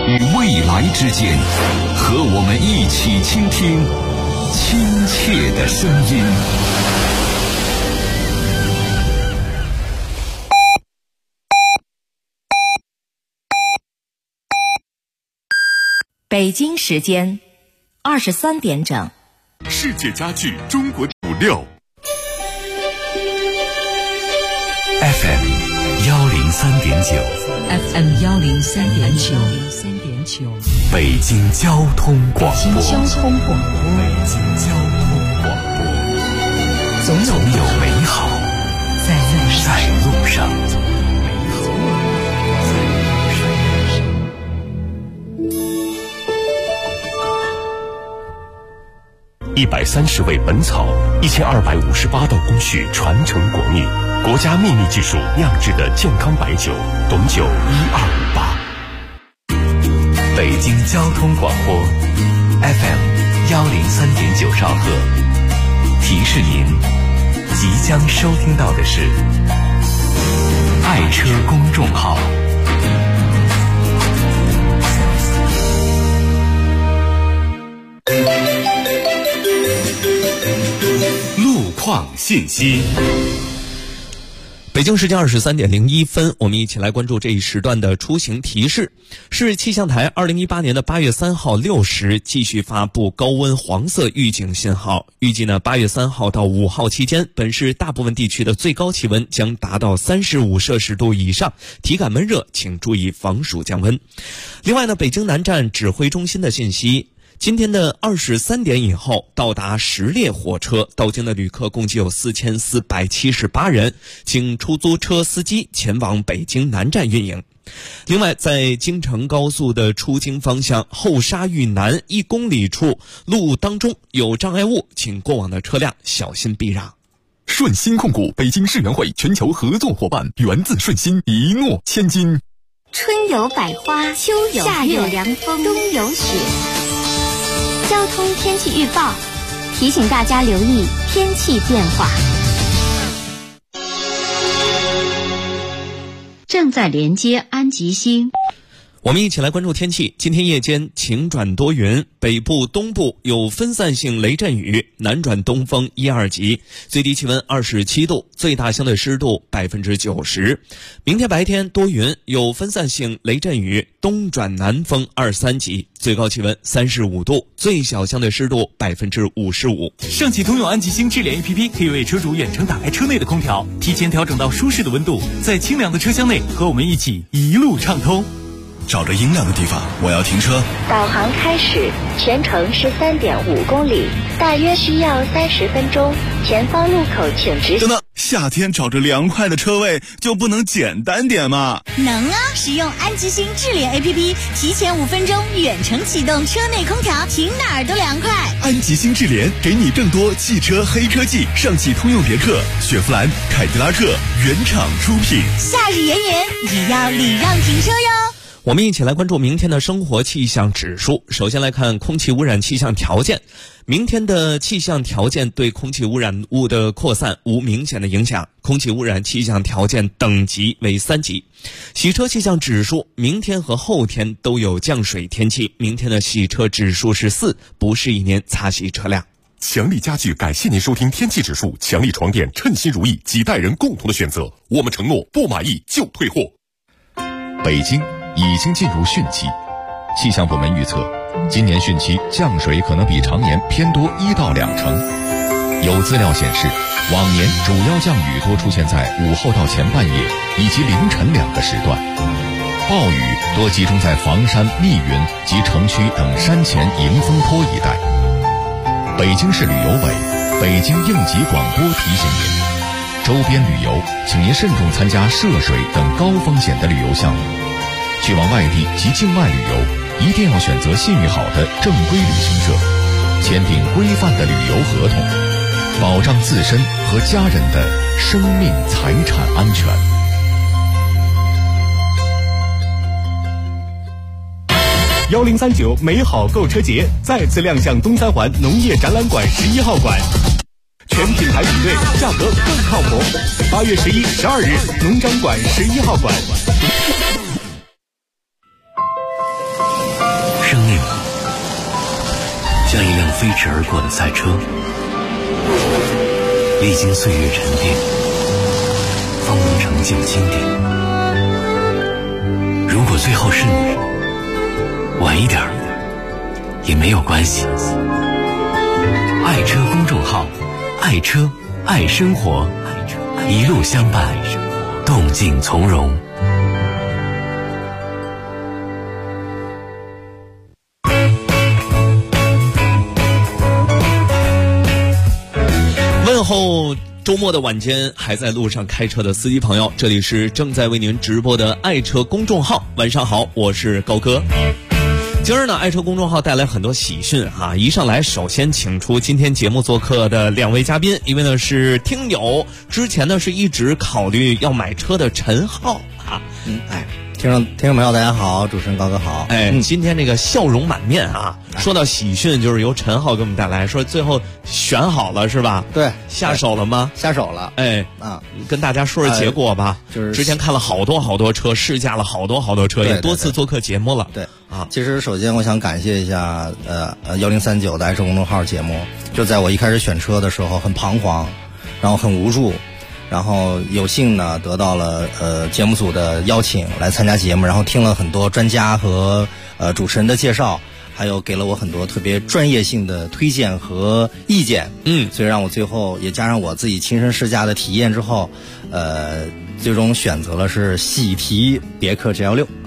与未来之间，和我们一起倾听亲切的声音。 北京时间23点整。 世界家具中国56 FM 103.9 FM 103.9 北京交通广播。 北京交通广播， 总有美好在路上。130味本草，1258道工序传承国秘，国家秘密技术酿制的健康白酒，董酒1258。北京交通广播 FM 103.9兆赫，提示您即将收听到的是爱车公众号。路况信息。北京时间23点01分，我们一起来关注这一时段的出行提示。市气象台2018年的8月3号6时继续发布高温黄色预警信号，预计呢8月3号到5号期间，本市大部分地区的最高气温将达到35摄氏度以上，体感闷热，请注意防暑降温。另外呢，北京南站指挥中心的信息，今天的23点以后到达10列火车到京的旅客共计有4478人，请出租车司机前往北京南站运营。另外，在京承高速的出京方向后沙峪南1公里处路当中有障碍物，请过往的车辆小心避让。 顺心控股北京世园会全球合作伙伴，源自顺心，一诺千金。 春有百花，秋有夏有凉风，冬有雪。交通天气预报提醒大家留意天气变化。 正在连接安吉星。 我们一起来关注天气。今天夜间晴转多云，北部、东部有分散性雷阵雨，南转东风1、2级，最低气温27度，最大相对湿度90%。明天白天多云，有分散性雷阵雨，东转南风2、3级，最高气温35度，最小相对湿度55%。 上汽通用安吉星智联 APP 可以为车主远程打开车内的空调，提前调整到舒适的温度，在清凉的车厢内和我们一起一路畅通。 找着阴凉的地方，我要停车。 导航开始，全程是3.5公里，大约需要30分钟。前方路口请直行。 等等，夏天找着凉快的车位就不能简单点吗？ 能啊！使用安吉星智联 APP， 提前5分钟远程启动车内空调，停哪儿都凉快。 安吉星智联给你更多汽车黑科技，上汽通用别克、雪佛兰、凯迪拉克原厂出品。 夏日炎炎，也要礼让停车哟。 我们一起来关注明天的生活气象指数。首先来看空气污染气象条件。明天的气象条件对空气污染物的扩散无明显的影响，空气污染气象条件等级为3级。洗车气象指数，明天和后天都有降水天气，明天的洗车指数是4，不适宜您擦洗车辆。 强力家具感谢您收听天气指数，强力床垫称心如意，几代人共同的选择，我们承诺不满意就退货。 北京已经进入汛期，气象部门预测，今年汛期降水可能比常年偏多1到2成。有资料显示，往年主要降雨多出现在午后到前半夜以及凌晨2个时段，暴雨多集中在房山、密云及城区等山前迎风坡一带。北京市旅游委、北京应急广播提醒您，周边旅游请您慎重参加涉水等高风险的旅游项目。去往外地及境外旅游，一定要选择信誉好的正规旅行社，签订规范的旅游合同，保障自身和家人的生命财产安全。 1039美好购车节再次亮相东三环农业展览馆11号馆，全品牌比对，价格更靠谱。8月11、12日，农展馆11号馆。 飞驰而过的赛车，历经岁月沉淀，方能成就经典。如果最后是你，晚一点也没有关系。爱车公众号，爱车爱生活，一路相伴，动静从容。 问候周末的晚间还在路上开车的司机朋友，这里是正在为您直播的爱车公众号。晚上好，我是高哥。今儿呢，爱车公众号带来很多喜讯啊！一上来，首先请出今天节目做客的两位嘉宾，一位呢是听友，之前呢是一直考虑要买车的陈浩啊。 听众朋友大家好，主持人高哥好。 今天这个笑容满面啊！说到喜讯，就是由陈浩给我们带来，说最后选好了是吧？ 对， 下手了吗？ 下手了。 跟大家说说结果吧。 就是之前看了好多车，试驾了好多车，也多次做客节目了。 对啊，其实首先我想感谢一下1039的爱车公众号节目。就在我一开始选车的时候，很彷徨，然后很无助。然后有幸呢得到了节目组的邀请来参加节目，然后听了很多专家和主持人的介绍，还有给了我很多特别专业性的推荐和意见。所以让我最后也加上我自己亲身试驾的体验之后，最终选择了是喜提别克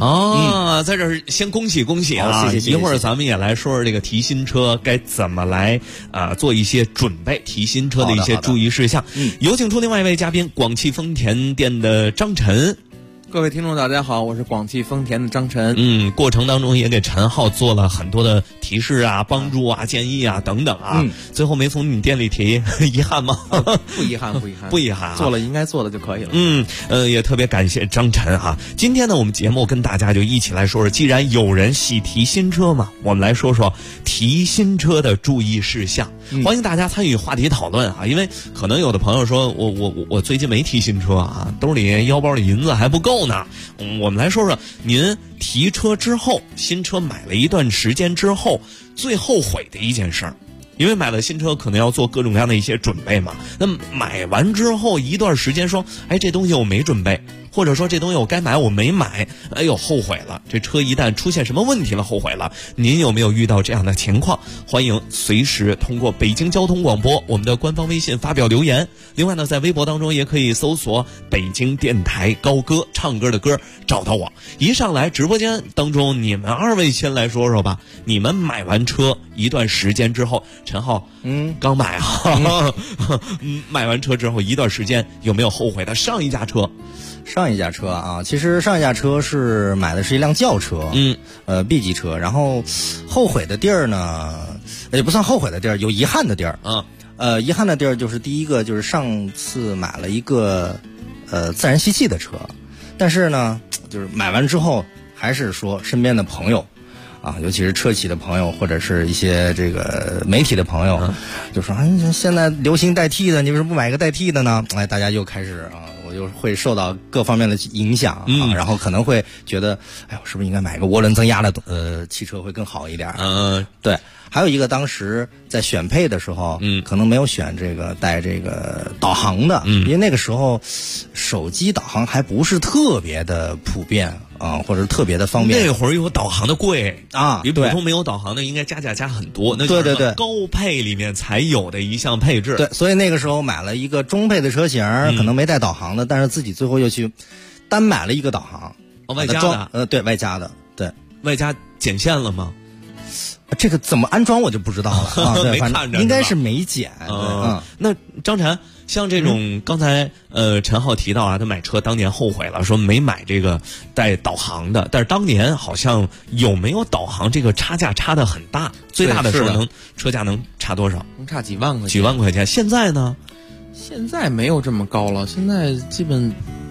G16。 在这儿先恭喜啊！ 谢谢。 一会儿咱们也来说说这个提新车该怎么来做一些准备，提新车的一些注意事项。有请出另外一位嘉宾，广汽丰田店的张晨。 各位听众大家好，我是广汽丰田的张晨。 过程当中也给陈浩做了很多的提示啊、帮助啊、建议啊等等啊。最后没从你店里提，遗憾吗？ 不遗憾，做了应该做的就可以了。 也特别感谢张晨哈。今天呢，我们节目跟大家就一起来说说，既然有人喜提新车嘛，我们来说说提新车的注意事项。欢迎大家参与话题讨论啊，因为可能有的朋友说我最近没提新车啊，兜里腰包里银子还不够呢。我们来说说您提车之后，新车买了一段时间之后，最后悔的一件事儿。因为买了新车可能要做各种各样的一些准备嘛，那买完之后一段时间说，这东西我没准备，或者说这东西我该买我没买，后悔了。这车一旦出现什么问题了，后悔了。您有没有遇到这样的情况？欢迎随时通过北京交通广播我们的官方微信发表留言。另外呢，在微博当中也可以搜索北京电台高歌，唱歌的歌，找到我。一上来直播间当中，你们二位先来说说吧，你们买完车一段时间之后，陈浩刚买买完车之后一段时间有没有后悔的上一架车啊？其实上一架车是买的是一辆轿车，B 级车。然后后悔的地儿呢，也不算后悔的地儿，有遗憾的地儿。遗憾的地儿就是第一个就是上次买了一个自然吸气的车，但是呢，就是买完之后还是说身边的朋友尤其是车企的朋友或者是一些这个媒体的朋友，就说现在流行代替的，你为什么不买一个代替的呢？大家又开始我就会受到各方面的影响然后可能会觉得，我是不是应该买个涡轮增压的汽车会更好一点？对。还有一个，当时在选配的时候，可能没有选这个带这个导航的，因为那个时候手机导航还不是特别的普遍或者特别的方便。 那会儿有导航的贵比普通没有导航的应该加很多。那就是高配里面才有的一项配置。 对，所以那个时候买了一个中配的车型，可能没带导航的，但是自己最后又去单买了一个导航， 外加的。 对，外加的，对， 外加剪线了吗？ 这个怎么安装我就不知道了没看着， 应该是没剪。 那张晨，像这种刚才陈浩提到他买车当年后悔了，说没买这个带导航的，但是当年好像有没有导航这个差价差得很大，最大的时候车价能差多少？ 能差几万块钱。 几万块钱。现在呢？ 现在没有这么高了，现在基本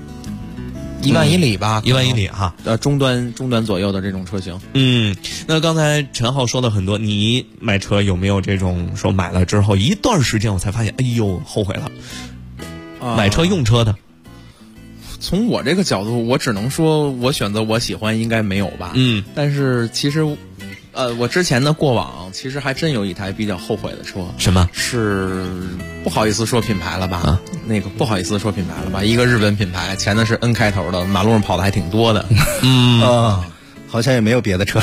1万以里吧，1 万以里哈， 中端左右的这种车型。 那刚才陈浩说了很多，你买车有没有这种说买了之后一段时间我才发现，后悔了？买车用车的， 从我这个角度，我只能说我选择我喜欢，应该没有吧。但是其实，我之前的过往其实还真有一台比较后悔的车。 什么？ 是不好意思说品牌了吧？那个不好意思说品牌了吧？一个日本品牌，前的是 N 开头的，马路上跑的还挺多的。 好像也没有别的车。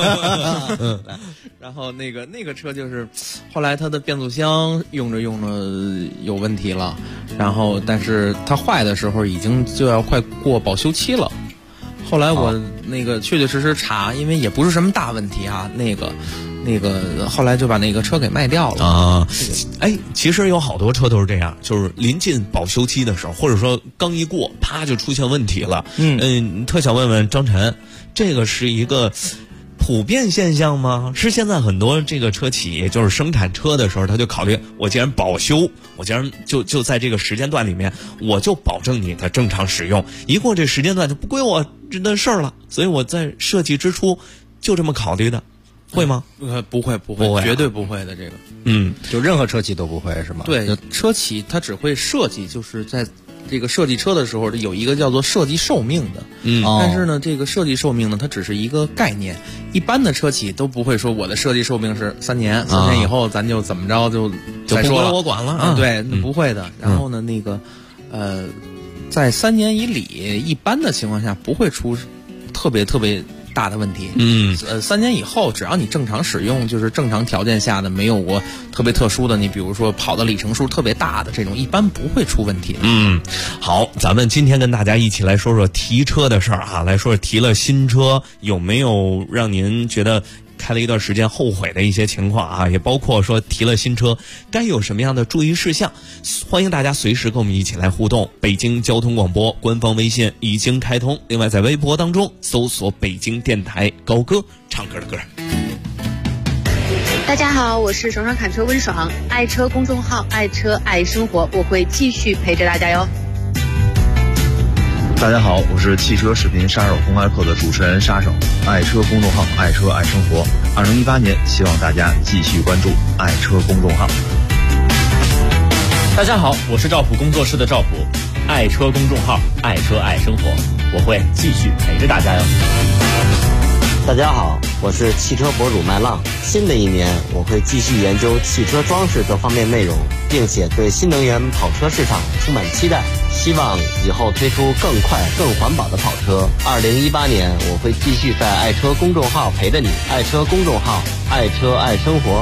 然后那个车就是后来它的变速箱用着有问题了，然后但是它坏的时候已经就要快过保修期了。后来我那个确确实实查，因为也不是什么大问题啊，那个后来就把那个车给卖掉了啊。哎，其实有好多车都是这样，就是临近保修期的时候，或者说刚一过，啪就出现问题了。特想问问张晨，这个是一个普遍现象吗？是现在很多这个车企就是生产车的时候，他就考虑，我既然保修，我既然就在这个时间段里面，我就保证你的正常使用，一过这时间段就不归我的事儿了，所以我在设计之初就这么考虑的。会吗？ 不会，绝对不会的。这个， 就任何车企都不会是吗？ 对，车企它只会设计，就是在这个设计车的时候有一个叫做设计寿命的。但是呢，这个设计寿命呢，它只是一个概念。一般的车企都不会说我的设计寿命是3年，3年以后咱就怎么着就再说了， 不归我管了。 对，不会的。然后呢，在3年以里，一般的情况下不会出特别大的问题。3年以后，只要你正常使用，就是正常条件下的，没有过特别特殊的，你比如说跑的里程数特别大的这种，一般不会出问题。 好，咱们今天跟大家一起来说说提车的事儿啊，来说说提了新车有没有让您觉得开了一段时间后悔的一些情况啊，也包括说提了新车该有什么样的注意事项。欢迎大家随时跟我们一起来互动。北京交通广播官方微信已经开通，另外在微博当中搜索北京电台高歌唱歌的歌。 大家好，我是爽爽侃车温爽，爱车公众号爱车爱生活，我会继续陪着大家哟。 大家好，我是汽车视频杀手公开课的主持人杀手，爱车公众号爱车爱生活。2018年，希望大家继续关注爱车公众号。 大家好，我是赵普工作室的赵普，爱车公众号爱车爱生活，我会继续陪着大家哟。 大家好，我是汽车博主麦浪。新的一年，我会继续研究汽车装饰各方面内容，并且对新能源跑车市场充满期待，希望以后推出更快更环保的跑车。2018年，我会继续在爱车公众号陪着你，爱车公众号爱车爱生活。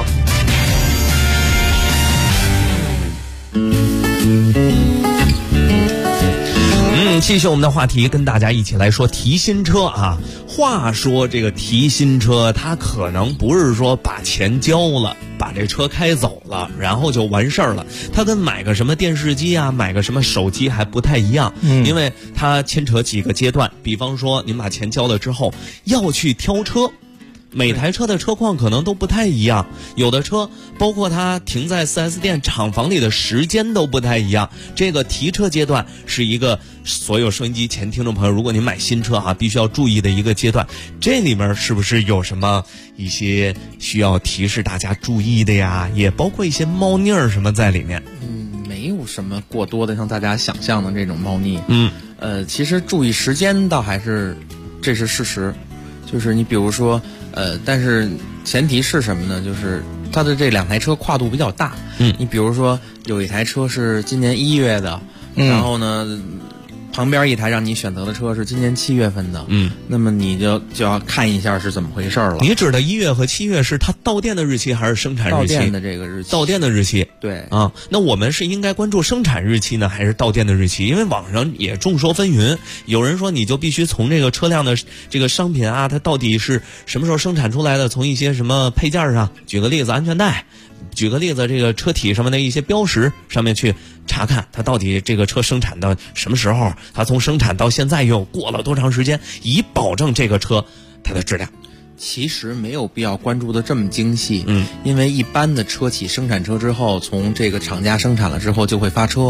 继续我们的话题，跟大家一起来说提新车啊。话说这个提新车，它可能不是说把钱交了，把这车开走了，然后就完事儿了。它跟买个什么电视机啊，买个什么手机还不太一样，因为它牵扯几个阶段。比方说，您把钱交了之后，要去挑车。每台车的车况可能都不太一样，有的车包括它停在 4S 店厂房里的时间都不太一样。这个提车阶段是一个所有收音机前听众朋友，如果您买新车啊，必须要注意的一个阶段。这里面是不是有什么一些需要提示大家注意的呀？也包括一些猫腻儿什么在里面？ 没有什么过多的像大家想象的这种猫腻。其实注意时间倒还是这是事实，就是你比如说。但是前提是什么呢？就是它的这2台车跨度比较大。你比如说有一台车是今年1月的，然后呢，旁边一台让你选择的车是今年7月份的。那么你就要看一下是怎么回事了。 你指的1月和7月是它到店的日期还是生产日期？ 到店的这个日期。 到店的日期。 对啊，那我们是应该关注生产日期呢，还是到店的日期？因为网上也众说纷纭，有人说你就必须从这个车辆的这个商品啊，它到底是什么时候生产出来的，从一些什么配件上，举个例子，安全带。举个例子，这个车体上面的一些标识上面去查看它到底这个车生产的什么时候，它从生产到现在又过了多长时间，以保证这个车它的质量。 其实没有必要关注的这么精细，因为一般的车企生产车之后，从这个厂家生产了之后就会发车，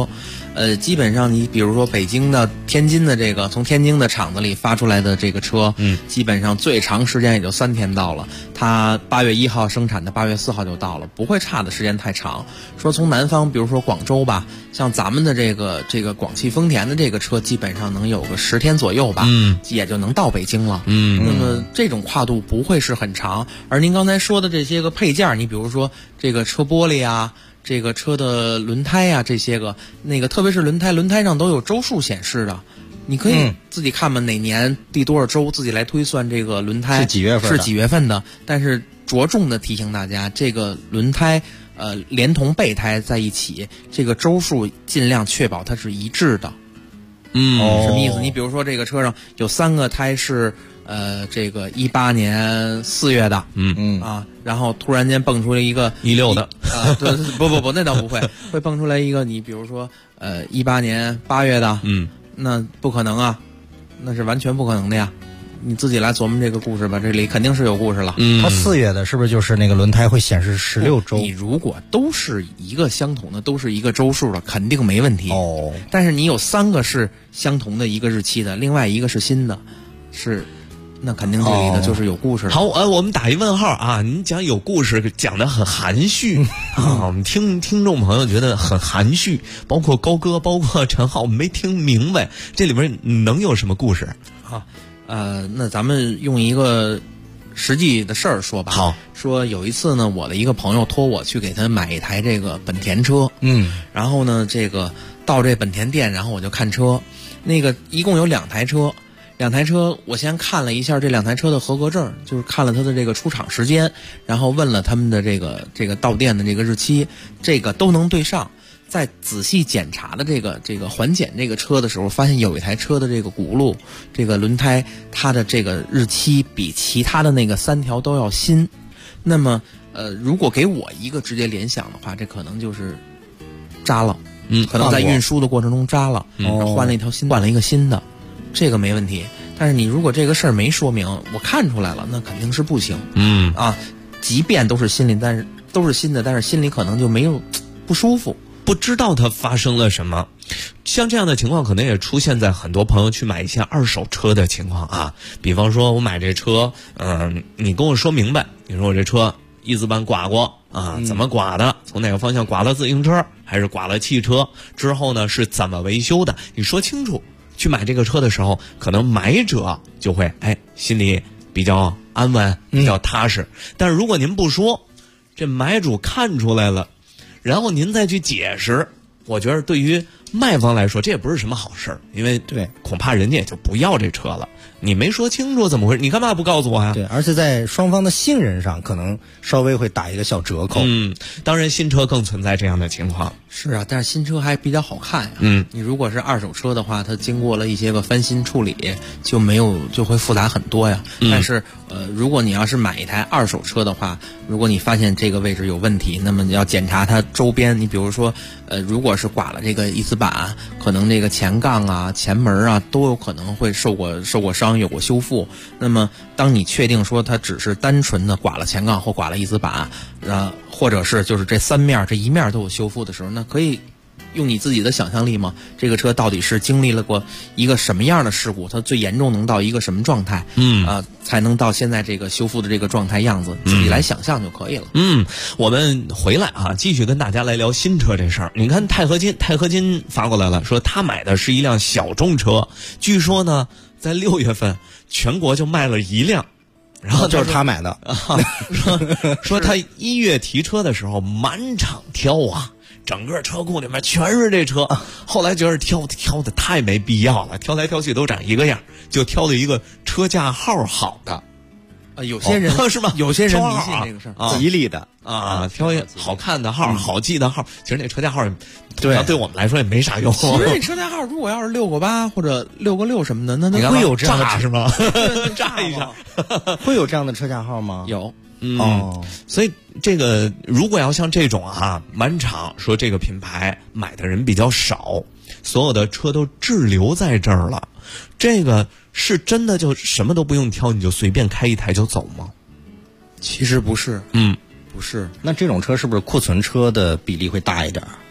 基本上你比如说北京的、天津的这个，从天津的厂子里发出来的这个车，基本上最长时间也就3天到了。它8月1号生产的，8月4号就到了，不会差的时间太长。说从南方，比如说广州吧，像咱们的这个广汽丰田的这个车，基本上能有个10天左右吧，也就能到北京了。那么这种跨度不会是很长。而您刚才说的这些个配件，你比如说这个车玻璃啊，这个车的轮胎啊，这些个特别是轮胎上都有周数显示的，你可以自己看吧，哪年第多少周，自己来推算这个轮胎是几月份的。 但是着重的提醒大家，这个轮胎连同备胎在一起，这个周数尽量确保它是一致的。什么意思？你比如说这个车上有3个胎是这个18年4月的，然后突然间蹦出来一个 16的， 对，不，那倒不会，会蹦出来一个你比如说18年8月的，那不可能啊，那是完全不可能的呀。你自己来琢磨这个故事吧，这里肯定是有故事了。 它4月的是不是就是那个轮胎会显示16周？ 你如果都是一个相同的，都是一个周数的，肯定没问题。但是你有3个是相同的一个日期的，另外一个是新的，那肯定这里的就是有故事了。 好，我们打一问号啊！您讲有故事，讲得很含蓄啊，我们听众朋友觉得很含蓄，包括高哥，包括陈浩，我们没听明白这里面能有什么故事啊？那咱们用一个实际的事儿说吧。 好， 说有一次呢，我的一个朋友托我去给他买一台这个本田车，然后呢，这个到这本田店，然后我就看车，一共有2台车。2台车，我先看了一下这2台车的合格证，就是看了它的这个出厂时间，然后问了他们的这个到店的这个日期，这个都能对上。在仔细检查的这个环检这个车的时候，发现有一台车的这个轱辘、这个轮胎，它的这个日期比其他的那个3条都要新。那么，如果给我一个直接联想的话，这可能就是扎了，可能在运输的过程中扎了，换了一个新的。这个没问题，但是你如果这个事儿没说明，我看出来了，那肯定是不行。即便都是新的，但是心里可能就没有不舒服， 不知道它发生了什么。像这样的情况，可能也出现在很多朋友去买一些二手车的情况啊。比方说，我买这车，你跟我说明白，你说我这车一字板刮过啊，怎么刮的？从哪个方向刮了自行车，还是刮了汽车？之后呢，是怎么维修的？你说清楚。去买这个车的时候，可能买者就会心里比较安稳，比较踏实。但是如果您不说，这买主看出来了，然后您再去解释，我觉得对于卖方来说，这也不是什么好事儿，因为恐怕人家也就不要这车了。你没说清楚怎么回事，你干嘛不告诉我呀？ 对，而且在双方的信任上，可能稍微会打一个小折扣。 当然新车更存在这样的情况。 是啊，但是新车还比较好看呀。你如果是二手车的话，它经过了一些个翻新处理，就会复杂很多呀。但是如果你要是买一台二手车的话，如果你发现这个位置有问题，那么你要检查它周边。你比如说，如果是刮了这个一字板，可能这个前杠啊、前门啊都有可能会受过伤，有过修复。那么当你确定说它只是单纯的刮了前杠或刮了一字板，或者是就是这3面这一面都有修复的时候，那可以用你自己的想象力吗？这个车到底是经历了过一个什么样的事故？它最严重能到一个什么状态？才能到现在这个修复的这个状态样子，自己来想象就可以了。 我们回来啊，继续跟大家来聊新车这事儿。你看钛合金发过来了，说他买的是一辆小众车，据说呢，在6月份全国就卖了1辆。然后就是他买的， 说他1月提车的时候满场挑啊，整个车库里面全是这车。后来觉得挑的太没必要了，挑来挑去都长一个样，就挑了一个车架号好的。 有些人是吧？ 有些人迷信这个事儿， 吉利的挑一好看的号，好记的号。其实那车架号对我们来说也没啥用。 其实那车架号如果要是6个8或者6个6什么的，那会有这样的炸是吗？炸一下， 会有这样的车架号吗？ 有。 所以这个如果要像这种满场说这个品牌买的人比较少，所有的车都滞留在这儿了，这个是真的就什么都不用挑，你就随便开一台就走吗？ 其实不是，不是。 那这种车是不是库存车的比例会大一点？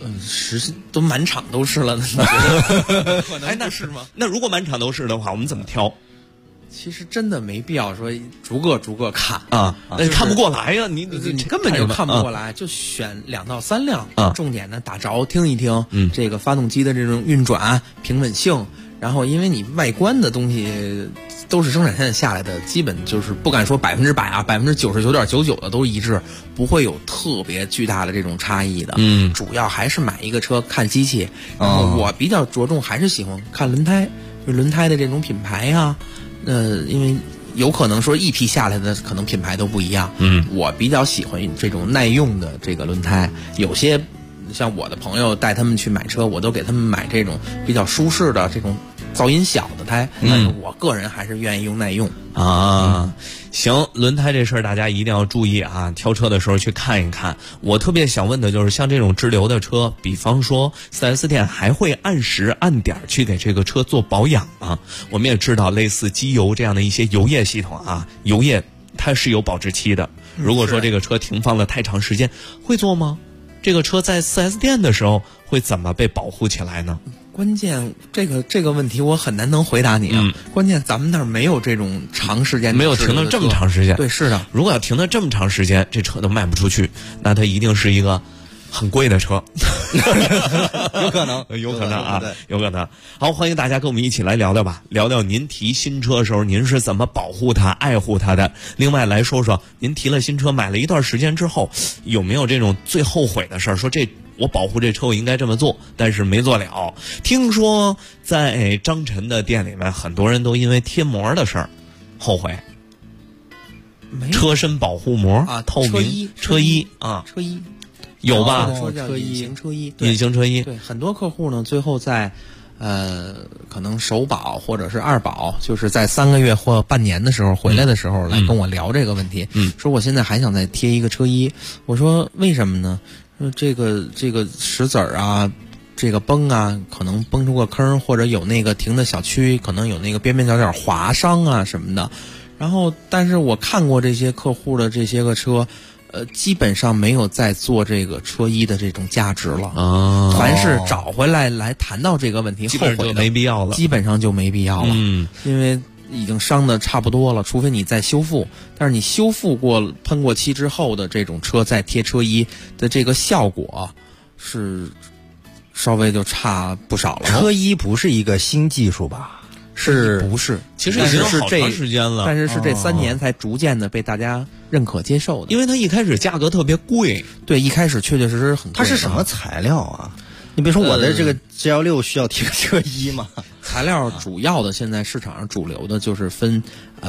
都满场都是了，可能不是吗？ 那如果满场都是的话，我们怎么挑？ 其实真的没必要说逐个看啊，那看不过来呀，你根本就看不过来，就选2到3辆，重点的打着听一听，这个发动机的这种运转平稳性，然后因为你外观的东西都是生产线下来的，基本就是不敢说100%啊，99.99%的都一致，不会有特别巨大的这种差异的。主要还是买一个车看机器，然后我比较着重还是喜欢看轮胎，就轮胎的这种品牌啊。因为有可能说一批下来的可能品牌都不一样，我比较喜欢这种耐用的这个轮胎。有些像我的朋友带他们去买车，我都给他们买这种比较舒适的这种噪音小的胎，但是我个人还是愿意用耐用啊。行，轮胎这事儿大家一定要注意啊，挑车的时候去看一看。我特别想问的就是像这种直流的车，比方说 4S 店还会按时按点去给这个车做保养吗？我们也知道类似机油这样的一些油液系统啊，油液它是有保质期的，如果说这个车停放了太长时间，会做吗？这个车在 4S 店的时候会怎么被保护起来呢？ 关键这个问题我很难能回答你啊。关键咱们那儿没有这种长时间， 没有停了这么长时间。 对，是的。 如果要停了这么长时间，这车都卖不出去，那它一定是一个很贵的车。 有可能啊，有可能。好，欢迎大家跟我们一起来聊聊吧，聊聊您提新车的时候您是怎么保护它、爱护它的。另外来说说您提了新车买了一段时间之后，有没有这种最后悔的事儿？说我保护这车我应该这么做，但是没做了。听说在张晨的店里面，很多人都因为贴膜的事儿后悔。车身保护膜啊， 透明车衣啊， 车衣有吧？ 说叫隐形车衣， 隐形车衣。 对，很多客户呢，最后在可能首保或者是2保，就是在3个月或半年的时候回来的时候来跟我聊这个问题，说我现在还想再贴一个车衣。我说为什么呢？这个石子儿啊，这个崩啊，可能崩出个坑，或者有那个停的小区，可能有那个边边角角划伤啊什么的。然后，但是我看过这些客户的这些个车，基本上没有再做这个车衣的这种价值了啊。凡是找回来谈到这个问题，后悔的没必要了， 基本上就没必要了。因为已经伤的差不多了，除非你再修复。但是你修复过、喷过漆之后的这种车再贴车衣的这个效果是稍微就差不少了。 车衣不是一个新技术吧？ 不是？ 其实已经好长时间了， 但是这3年才逐渐的被大家认可接受的。 因为它一开始价格特别贵， 对，一开始确确实实很贵。 它是什么材料啊？你比如说我的这个 G16需要贴个车衣吗？ 材料主要的现在市场上主流的就是分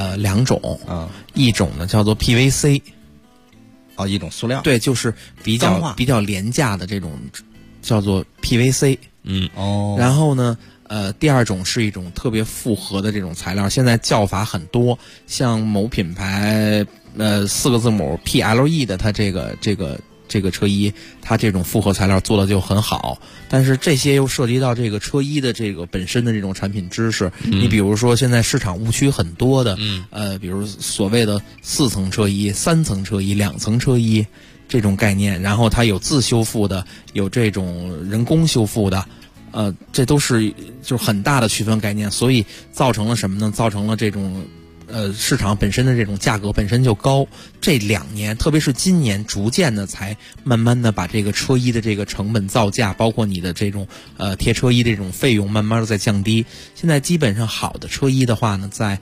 2种一种呢叫做 PVC， 一种塑料， 对，就是比较廉价的这种叫做 PVC， 然后呢第2种是一种特别复合的这种材料，现在叫法很多，像某品牌4个字母 PLE 的，它这个车衣，它这种复合材料做的就很好，但是这些又涉及到这个车衣的这个本身的这种产品知识。你比如说现在市场误区很多的，比如所谓的4层车衣、3层车衣、2层车衣这种概念，然后它有自修复的，有这种人工修复的，这都是就是很大的区分概念，所以造成了什么呢？造成了这种市场本身的这种价格本身就高，这2年，特别是今年，逐渐的才慢慢的把这个车衣的这个成本造价，包括你的这种贴车衣的这种费用，慢慢的在降低。现在基本上好的车衣的话呢，在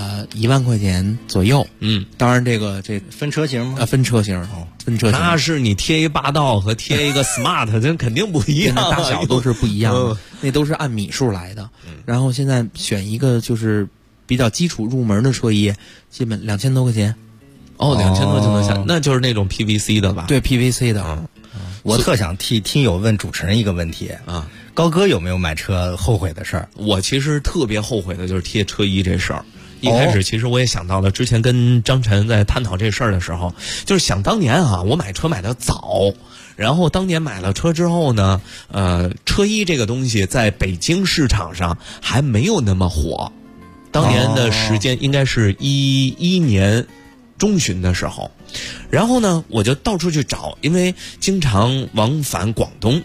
1万块钱左右。当然这分车型吗？ 分车型，分车型。 那是你贴一霸道和贴一个 smart， 这肯定不一样， 大小都是不一样的，那都是按米数来的。然后现在选一个就是比较基础入门的车衣，基本2000多块钱。 2000多就能下，那就是那种 PVC 的吧？ 对 PVC 的。 我特想替听友问主持人一个问题啊，高哥有没有买车后悔的事儿？ 我其实特别后悔的就是贴车衣这事儿。一开始其实我也想到了，之前跟张晨在探讨这事儿的时候，就是想当年啊，我买车买的早。然后当年买了车之后呢，车衣这个东西在北京市场上还没有那么火。当年的时间应该是11年中旬的时候，然后呢，我就到处去找，因为经常往返广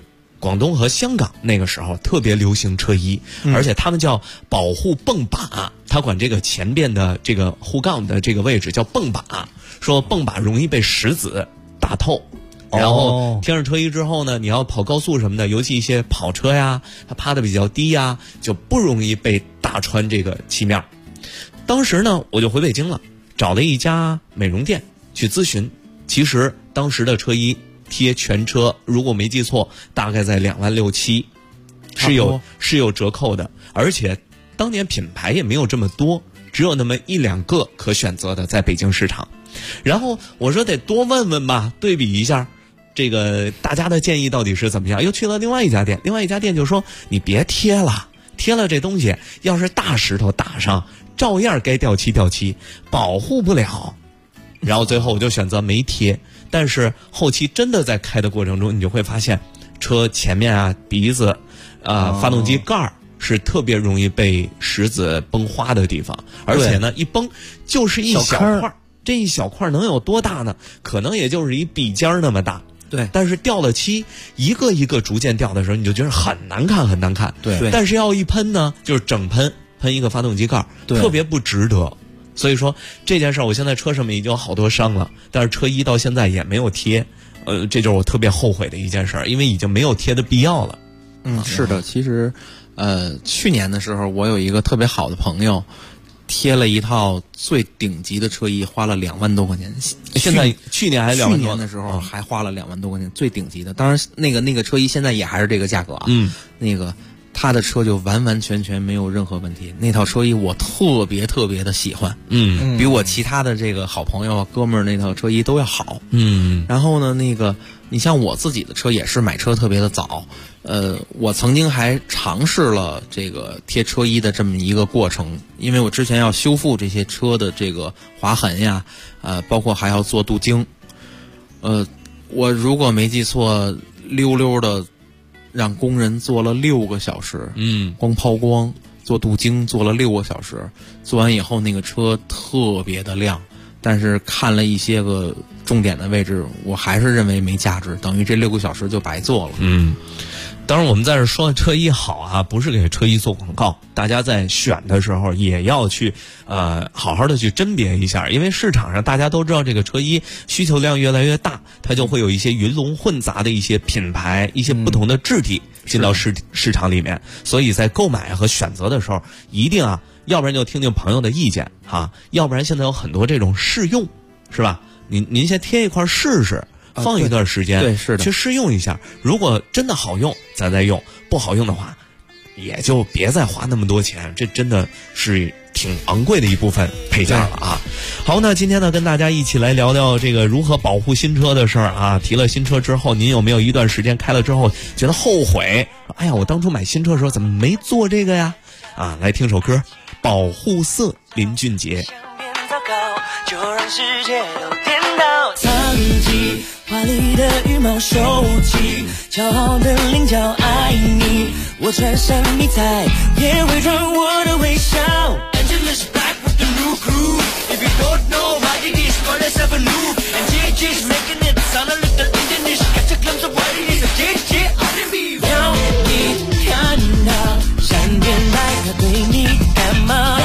广东和香港那个时候特别流行车衣，而且他们叫保护泵把，他管这个前边的这个护杠的这个位置叫泵把，说泵把容易被石子打透。然后贴上车衣之后呢，你要跑高速什么的，尤其一些跑车呀，它趴得比较低呀，就不容易被打穿这个漆面。当时呢，我就回北京了，找了一家美容店去咨询。其实当时的车衣贴全车，如果没记错，大概在2.6万7，是有折扣的。而且当年品牌也没有这么多，只有那么1-2个可选择的在北京市场。然后我说得多问问吧，对比一下这个大家的建议到底是怎么样。又去了另外一家店，另外一家店就说你别贴了，贴了这东西要是大石头打上，照样该掉漆，保护不了。然后最后我就选择没贴，但是后期真的在开的过程中，你就会发现车前面啊、鼻子发动机盖是特别容易被石子崩花的地方，而且呢一崩就是一小块，这一小块能有多大呢？可能也就是一笔尖那么大。 对， 但是掉了漆，一个一个逐渐掉的时候，你就觉得很难看。 对， 但是要一喷呢，就是整喷一个发动机盖，特别不值得。所以说这件事我现在车上面已经有好多伤了，但是车衣到现在也没有贴，这就是我特别后悔的一件事，因为已经没有贴的必要了。 是的，其实去年的时候，我有一个特别好的朋友，贴了一套最顶级的车衣，花了2万多块钱。 现在去年还2万多， 去年的时候还花了2万多块钱，最顶级的。当然，那个车衣现在也还是这个价格啊。那个他的车就完完全全没有任何问题。那套车衣我特别的喜欢，比我其他的这个好朋友哥们儿那套车衣都要好。然后呢，那个你像我自己的车也是买车特别的早。我曾经还尝试了这个贴车衣的这么一个过程，因为我之前要修复这些车的这个划痕呀，包括还要做镀晶。我如果没记错，溜的让工人做了6个小时，光抛光做镀晶做了6个小时，做完以后那个车特别的亮，但是看了一些个重点的位置，我还是认为没价值，等于这6个小时就白做了。 当然我们在这说车衣好啊，不是给车衣做广告，大家在选的时候也要去好好的去甄别一下，因为市场上大家都知道这个车衣需求量越来越大，它就会有一些鱼龙混杂的一些品牌，一些不同的质地进到市场里面，所以在购买和选择的时候一定要不然就听听朋友的意见要不然现在有很多这种试用，是吧？您先贴一块试试，放一段时间， 对，是的， 去试用一下。如果真的好用，咱再用；不好用的话，也就别再花那么多钱。这真的是挺昂贵的一部分配件了啊。好，那今天呢，跟大家一起来聊聊这个如何保护新车的事儿啊。提了新车之后，您有没有一段时间开了之后觉得后悔？哎呀，我当初买新车的时候怎么没做这个呀？来听首歌，《保护色》，林俊杰。 就让世界都颠倒，藏起华丽的羽毛，收起骄傲的棱角，爱你，我穿上迷彩，也伪装我的微笑。Angelus back with the new crew. If you don't know what it is, call yourself a noob. And JJ's making it sound a little Indianish. Catch a glimpse of what it is, a JJ R&B. 让你看到闪电来，它对你感冒。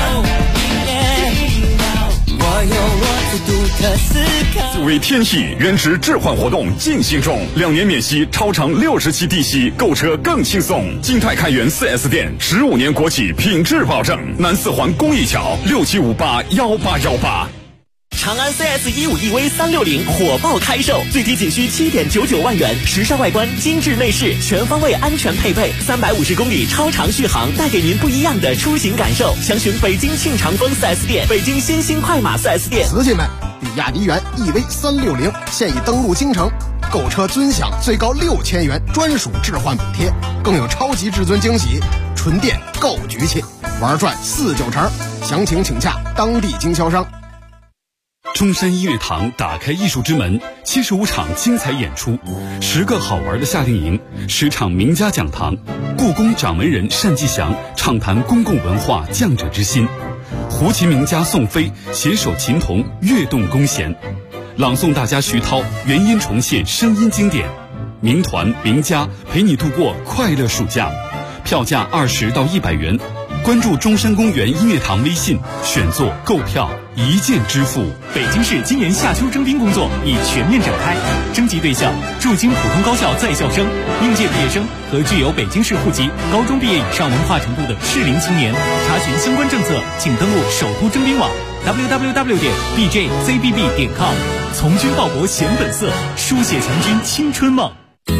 作为天气原值置换活动进行中，2年免息，超长60期低息，购车更轻松。金泰开元 4S 店，15年国企品质保证。南四环公益桥67581818。 长安 CS15EV 360火爆开售，最低仅需7.99万元，时尚外观，精致内饰，全方位安全配备，350公里超长续航，带给您不一样的出行感受。详询北京庆长丰 4S 店、北京新兴快马 4S 店。 瓷器们，比亚迪元 EV 360现已登陆京城，购车尊享最高6000元专属置换补贴，更有超级至尊惊喜，纯电购局气，玩转49成。详情请洽当地经销商。 中山音乐堂打开艺术之门，75场精彩演出，10个好玩的夏令营，10场名家讲堂，故宫掌门人单霁翔畅谈公共文化匠者之心，胡琴名家宋飞携手琴童跃动弓弦，朗诵大家徐涛原音重现声音经典。 名团名家陪你度过快乐暑假，票价20到100元。关注中山公园音乐堂微信，选座购票一键支付。 北京市今年夏秋征兵工作已全面展开，征集对象驻京普通高校在校生、应届毕业生和具有北京市户籍、高中毕业以上文化程度的适龄青年。查询相关政策，请登录首都征兵网 www.bjzbb.com。从军报国显本色，书写强军青春梦。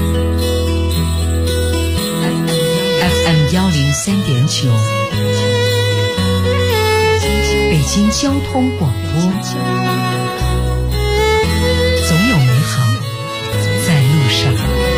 FM 103.9，北京交通广播，总有美好在路上。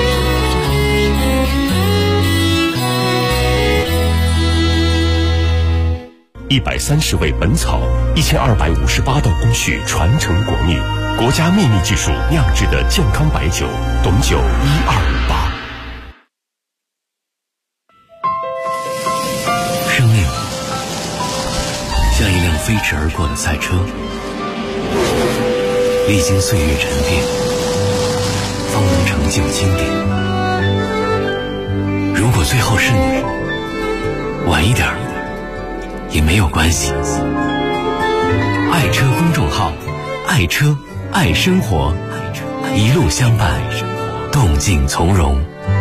130味本草，1258道工序传承国秘，国家秘密技术酿制的健康白酒，董酒1258。 生命像一辆飞驰而过的赛车，历经岁月沉淀，方能成就经典。如果最后是你，晚一点也没有关系。爱车公众号，爱车爱生活，一路相伴，动静从容。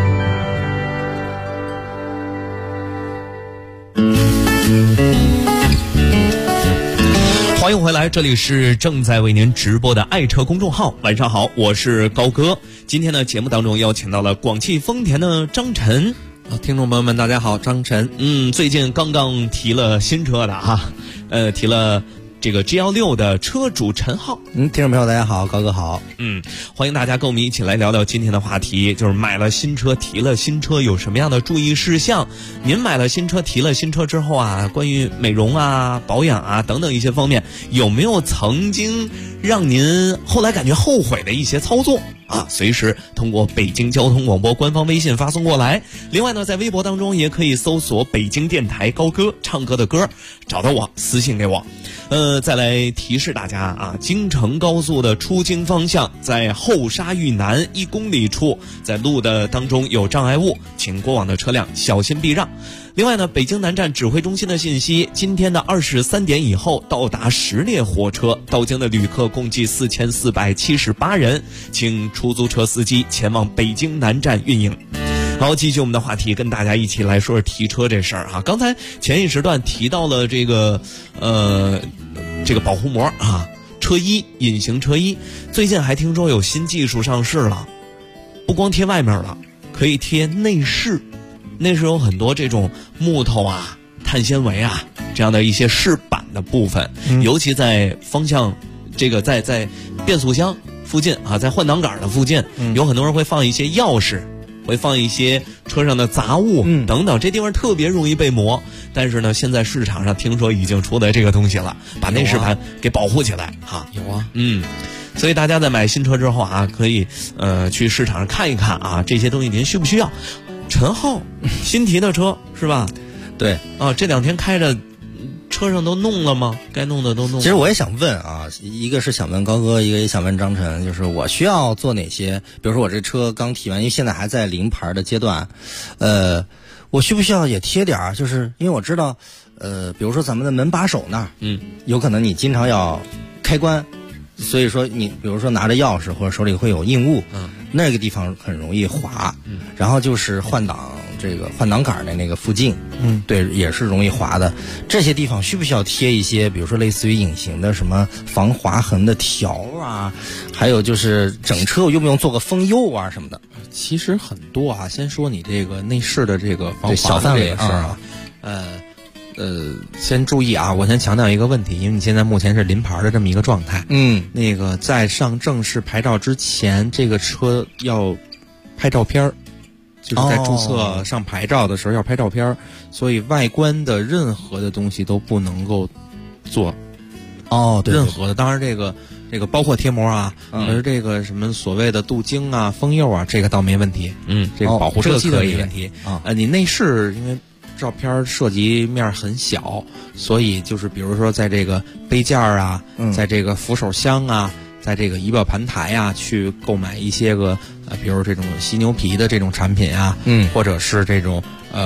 欢迎回来，这里是正在为您直播的爱车公众号。晚上好，我是高哥。今天呢，节目当中邀请到了广汽丰田的张晨。 听众朋友们，大家好，张晨。 最近刚刚提了新车的哈，提了这个 G16 的车主陈浩。 听众朋友大家好，高哥好。 欢迎大家跟我们一起来聊聊今天的话题，就是买了新车提了新车有什么样的注意事项。您买了新车提了新车之后啊，关于美容啊、保养啊等等一些方面，有没有曾经让您后来感觉后悔的一些操作啊？随时通过北京交通广播官方微信发送过来。另外呢，在微博当中也可以搜索北京电台高歌唱歌的歌，找到我私信给我。再来提示大家啊，京承高速的出京方向在后沙峪南1公里处，在路的当中有障碍物，请过往的车辆小心避让。另外呢，北京南站指挥中心的信息，今天的23点以后到达10列火车，到京的旅客共计4478人，请出租车司机前往北京南站运营。好，继续我们的话题，跟大家一起来说说提车这事儿啊。刚才前一时段提到了这个保护膜啊，车衣，隐形车衣，最近还听说有新技术上市了，不光贴外面了，可以贴内饰。内饰有很多这种木头啊、碳纤维啊这样的一些饰板的部分，尤其在方向这个在变速箱附近啊，在换挡杆的附近，有很多人会放一些钥匙，会放一些车上的杂物等等，这地方特别容易被磨。但是呢，现在市场上听说已经出来这个东西了，把内饰盘给保护起来哈。 有啊， 所以大家在买新车之后啊，可以去市场上看一看啊，这些东西您需不需要？陈浩新提的车是吧？ 对啊，这2天开着，车上都弄了吗？该弄的都弄了。 其实我也想问啊，一个是想问高哥，一个也想问张晨，就是我需要做哪些？比如说我这车刚提完，因为现在还在临牌的阶段，我需不需要也贴点儿？就是因为我知道，比如说咱们的门把手那儿，有可能你经常要开关，所以说你比如说拿着钥匙或者手里会有硬物，那个地方很容易滑，然后就是换挡杆的那个附近，对，也是容易滑的。这些地方需不需要贴一些，比如说类似于隐形的什么防划痕的条啊？还有就是整车用不用做个封釉啊什么的？ 其实很多啊。先说你这个内饰的这个防滑范围的事儿啊，先注意啊，我先强调一个问题，因为你现在目前是临牌的这么一个状态，那个在上正式牌照之前，这个车要拍照片儿。就是在注册上牌照的时候要拍照片，所以外观的任何的东西都不能够做。 对， 任何的，当然这个包括贴膜啊，而这个什么所谓的镀晶啊、封釉啊，这个倒没问题。这个保护设计的没问题。你内饰因为照片涉及面很小，所以就是比如说在这个杯架啊，在这个扶手箱啊， 在这个仪表盘台啊去购买一些个比如这种犀牛皮的这种产品啊，或者是这种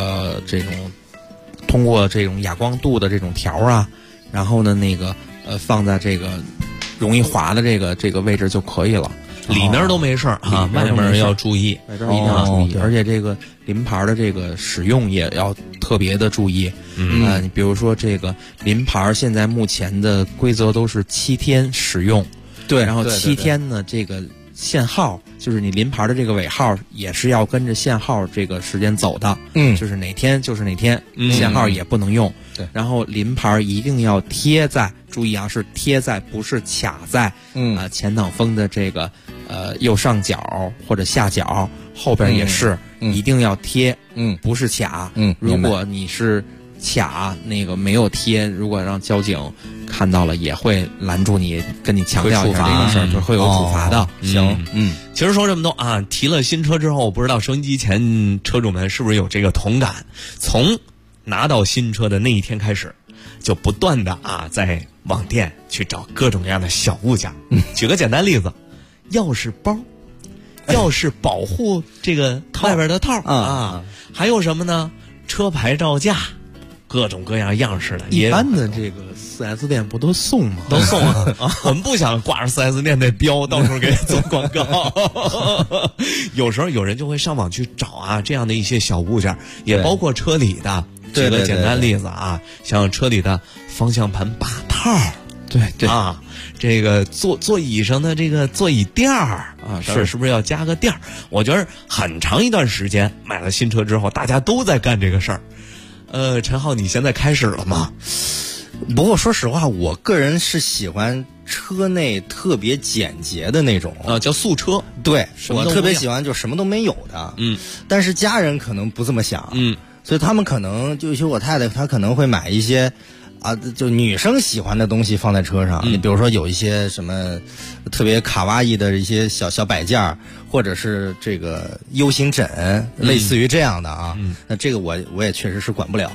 通过这种哑光度的这种条啊，然后呢放在这个容易滑的这个位置就可以了。 里面都没事啊，外面要注意， 外边一定要注意，而且这个临牌的这个使用也要特别的注意。你比如说这个临牌现在目前的规则都是7天使用， 对， 然后7天呢这个限号就是你临牌的这个尾号也是要跟着限号这个时间走的，就是哪天就是哪天，限号也不能用。 对， 然后临牌一定要贴在，注意啊，是贴在，不是卡在前挡风的这个右上角或者下角，后边也是一定要贴，不是卡。如果你是卡那个没有贴，如果让交警看到了，也会拦住你，跟你强调一下这个事儿，就会有处罚的。 行，其实说这么多啊，提了新车之后，不知道收音机前车主们是不是有这个同感？从拿到新车的那一天开始，就不断的在网店去找各种各样的小物件。举个简单例子，钥匙包、钥匙保护这个外边的套啊，还有什么呢？车牌照架，各种各样样式的。 一般的这个4S 店不都送吗？ 都送啊！我们不想挂着4S 店的标，到时候给做广告。有时候有人就会上网去找这样的一些小物件，也包括车里的。举个简单例子像车里的方向盘把套， 对这个座椅上的这个座椅垫儿是不是要加个垫儿？我觉得很长一段时间买了新车之后，大家都在干这个事儿。陈浩，你现在开始了吗？ 不过说实话，我个人是喜欢车内特别简洁的那种叫素车。 对，我特别喜欢就什么都没有的。但是家人可能不这么想。所以他们可能就尤其我太太，她可能会买一些就女生喜欢的东西放在车上。你比如说有一些什么特别卡哇伊的一些小摆件，或者是这个 U 型枕，类似于这样的那这个我也确实是管不了。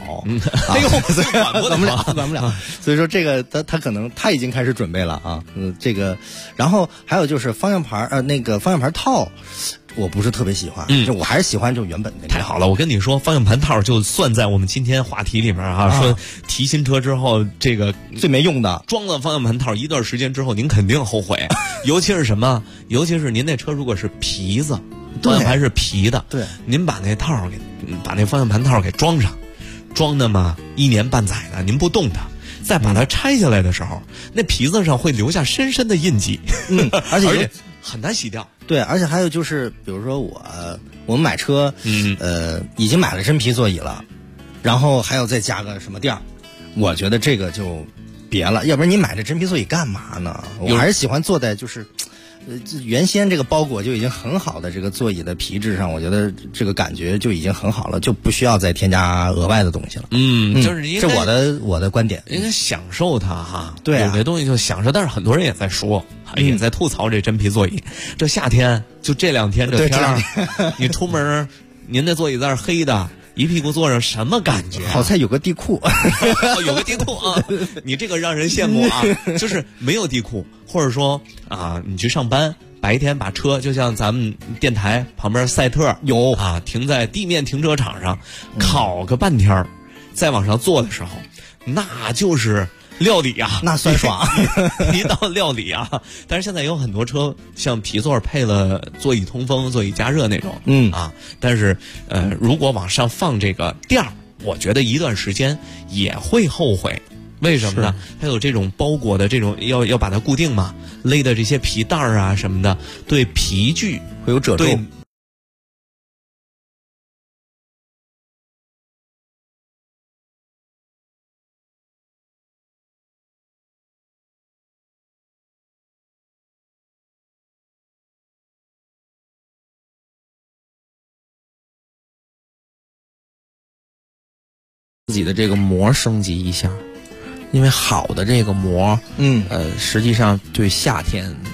管不了。所以说这个他可能他已经开始准备了这个，然后还有就是方向盘那个方向盘套。我不是特别喜欢，就我还是喜欢就原本的。 太好了，我跟你说，方向盘套就算在我们今天话题里面说提新车之后这个最没用的， 装了方向盘套一段时间之后，您肯定后悔。尤其是什么？尤其是您那车如果是皮子，方向盘是皮的， 对， 您把那方向盘套给装上，装那么1年半载的，您不动它。再把它拆下来的时候，那皮子上会留下深深的印记， 而且很难洗掉。 对，而且还有就是，比如说我们买车，已经买了真皮座椅了，然后还要再加个什么垫儿，我觉得这个就别了，要不然你买这真皮座椅干嘛呢？我还是喜欢坐在就是原先这个包裹就已经很好的这个座椅的皮质上，我觉得这个感觉就已经很好了，就不需要再添加额外的东西了。 就是这我的观点， 应该享受它对有些东西就享受，但是很多人也在说，也在吐槽这真皮座椅。这夏天就这2天这天儿，你出门您那座椅在那黑的。一屁股坐上什么感觉？ 好在有个地库， 有个地库你这个让人羡慕就是没有地库，或者说你去上班，白天把车就像咱们电台旁边赛特有停在地面停车场上，烤个半天，再往上坐的时候，那就是料理那酸爽一道料理但是现在有很多车像皮座配了座椅通风、座椅加热那种但是如果往上放这个垫儿，我觉得一段时间也会后悔。为什么呢？它有这种包裹的这种要把它固定嘛，勒的这些皮带儿什么的，对皮具会有褶皱。 自己的这个膜升级一下，因为好的这个膜，实际上对夏天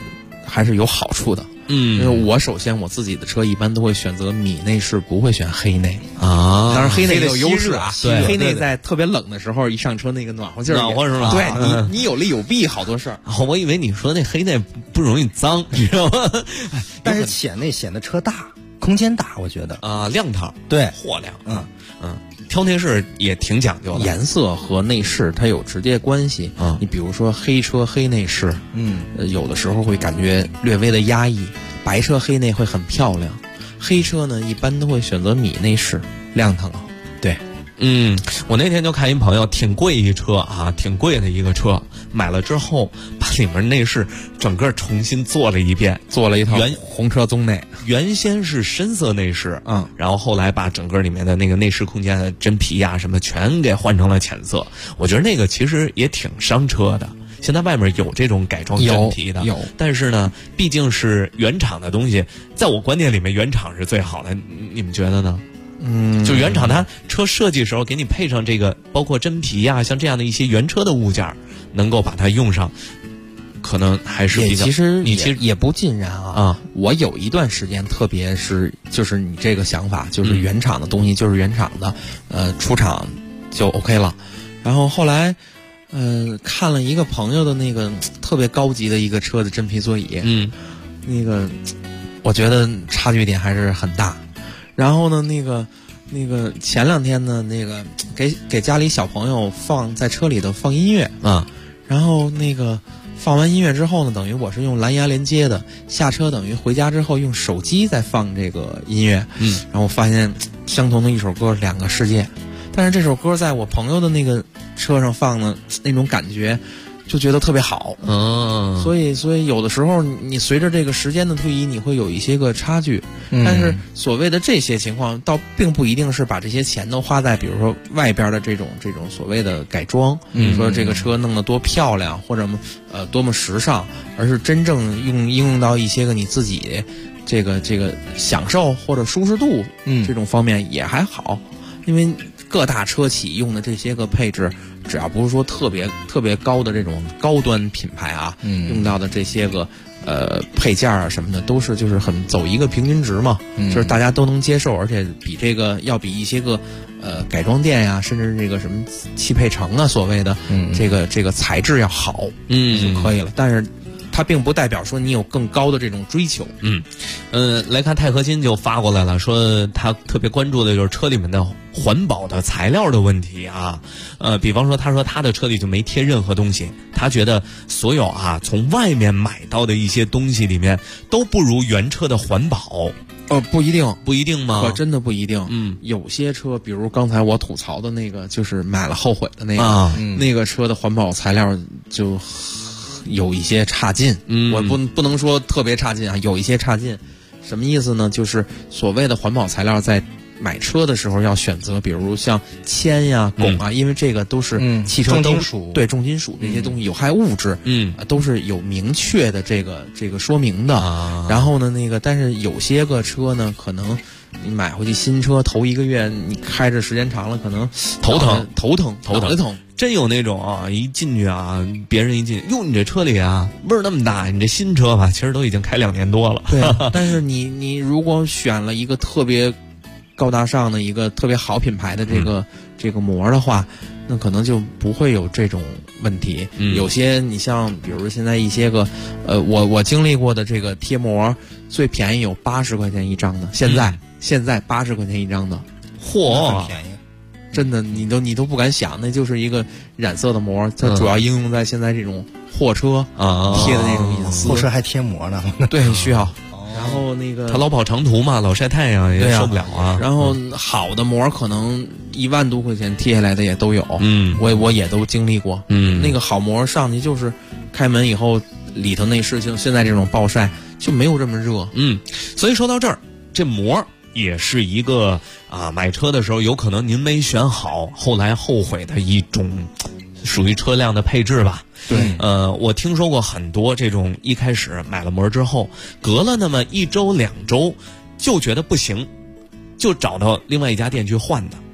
还是有好处的。因为我首先我自己的车一般都会选择米内饰，不会选黑内啊。 当然黑内有优势啊， 对， 黑内在特别冷的时候一上车那个暖和劲儿， 暖和是吧？ 对你有利有弊，好多事儿。 我以为你说那黑内不容易脏，你知道吗？ 但是浅内显得车大，空间大，我觉得啊，亮堂， 对， 货亮，挑内饰也挺讲究的， 颜色和内饰它有直接关系。你比如说黑车黑内饰，有的时候会感觉略微的压抑；白车黑内会很漂亮。黑车呢，一般都会选择米内饰，亮堂。对， 我那天就看一朋友挺贵一车啊，挺贵的一个车，买了之后把里面内饰整个重新做了一遍， 做了一套红车棕内。 原先是深色内饰，然后后来把整个里面的那个内饰空间的真皮呀什么全给换成了浅色。我觉得那个其实也挺伤车的。现在外面有这种改装真皮的， 有， 但是呢，毕竟是原厂的东西，在我观念里面，原厂是最好的。你们觉得呢？就原厂它车设计时候给你配上这个，包括真皮呀，像这样的一些原车的物件，能够把它用上。可能还是比较， 其实也不尽然啊。我有一段时间，特别是就是你这个想法，就是原厂的东西就是原厂的，出厂就 OK 了。然后后来，看了一个朋友的那个特别高级的一个车的真皮座椅，那个我觉得差距点还是很大。然后呢，那个前两天呢，那个给家里小朋友在车里头放音乐啊， 然后那个。放完音乐之后呢，等于我是用蓝牙连接的，下车等于回家之后用手机再放这个音乐，然后我发现相同的一首歌两个世界，但是这首歌在我朋友的那个车上放的那种感觉就觉得特别好，所以有的时候你随着这个时间的推移，你会有一些个差距，但是所谓的这些情况，倒并不一定是把这些钱都花在比如说外边的这种所谓的改装，比如说这个车弄得多漂亮或者多么时尚，而是真正应用到一些个你自己这个享受或者舒适度这种方面也还好，因为各大车企用的这些个配置，只要不是说特别高的这种高端品牌啊，用到的这些个配件啊什么的，都是就是很走一个平均值嘛，就是大家都能接受，而且要比一些个改装店呀，甚至这个什么汽配城啊，所谓的这个材质要好，就可以了。但是它并不代表说你有更高的这种追求。 来看钛合金就发过来了，说他特别关注的就是车里面的环保的材料的问题啊。比方说他说他的车里就没贴任何东西，他觉得所有从外面买到的一些东西里面都不如原车的环保。 不一定吗？可真的不一定。有些车，比如刚才我吐槽的那个，就是买了后悔的那个，那个车的环保材料就有一些差劲。我不能说特别差劲啊，有一些差劲。什么意思呢？就是所谓的环保材料，在买车的时候要选择，比如像铅呀、汞啊，因为这个都是汽车重金属， 对重金属这些东西有害物质，都是有明确的这个说明的。然后呢，但是有些个车呢，可能你买回去新车头1个月，你开着时间长了，可能头疼，脑袋疼。 真有那种一进去别人一进，哟，你这车里味儿那么大，你这新车吧，其实都已经开2年多了。 对，但是你如果选了一个特别高大上的一个特别好品牌的这个膜的话，那可能就不会有这种问题。有些你像比如现在一些个我经历过的这个贴膜，最便宜有80块钱一张的，现在80块钱一张的， 嚯， 很便宜。 真的，你都不敢想，那就是一个染色的膜，它主要应用在现在这种货车贴的那种隐私。 货车还贴膜呢？ 对，需要。然后他老跑长途嘛，老晒太阳也受不了啊。 然后好的膜可能1万多块钱贴下来的也都有。我也都经历过。那个好膜上去就是开门以后里头那事情，现在这种暴晒就没有这么热。 所以说到这儿，这膜也是一个买车的时候有可能您没选好，后来后悔的一种属于车辆的配置吧。 对， 我听说过很多这种一开始买了膜之后，隔了那么1周2周就觉得不行，就找到另外一家店去换的。